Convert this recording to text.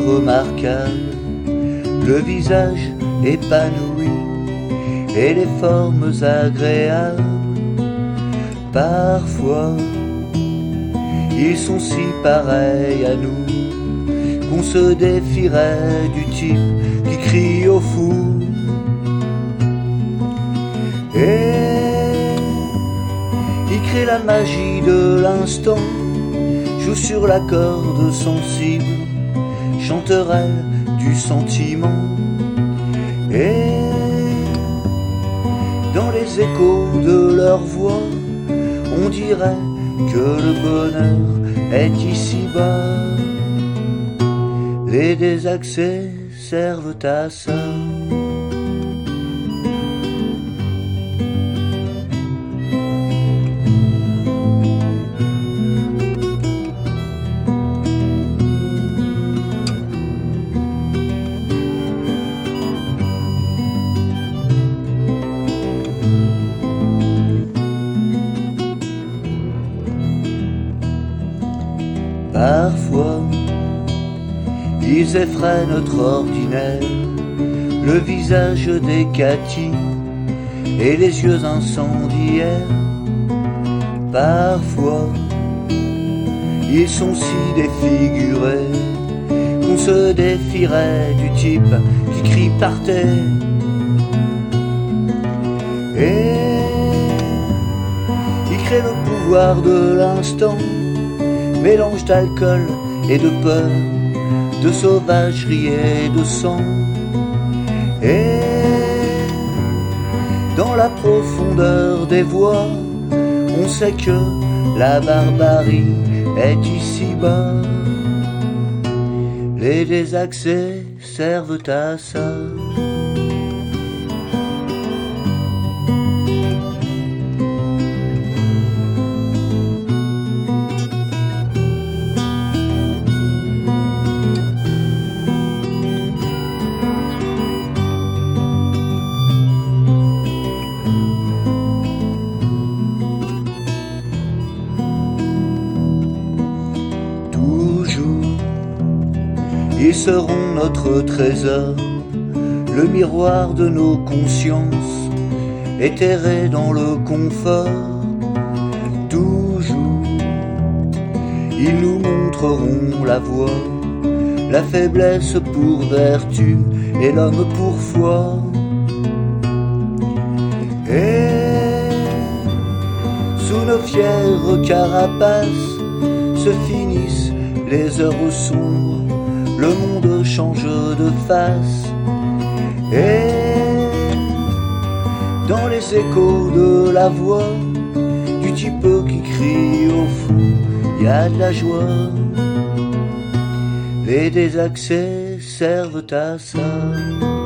remarquable, le visage épanoui et les formes agréables. Parfois, ils sont si pareils à nous qu'on se défierait du type qui crie au fou. Et il crée la magie de l'instant, joue sur la corde sensible, chanterelle du sentiment. Et dans les échos de leur voix, on dirait que le bonheur est ici-bas. Les désaccès servent à ça. Parfois, ils effraient notre ordinaire, le visage des Cathy et les yeux incendiaires. Parfois, ils sont si défigurés qu'on se défierait du type qui crie par terre. Et il crée le pouvoir de l'instant, mélange d'alcool et de peur, de sauvagerie et de sang. Et dans la profondeur des voix, on sait que la barbarie est ici-bas. Les désaccès servent à ça. Ils seront notre trésor, le miroir de nos consciences, éthérés dans le confort. Toujours, ils nous montreront la voie, la faiblesse pour vertu et l'homme pour foi. Et sous nos fières carapaces se finissent les heures sombres, le monde change de face. Et dans les échos de la voix du type qui crie au fou, y a de la joie. Les désaccès servent à ça.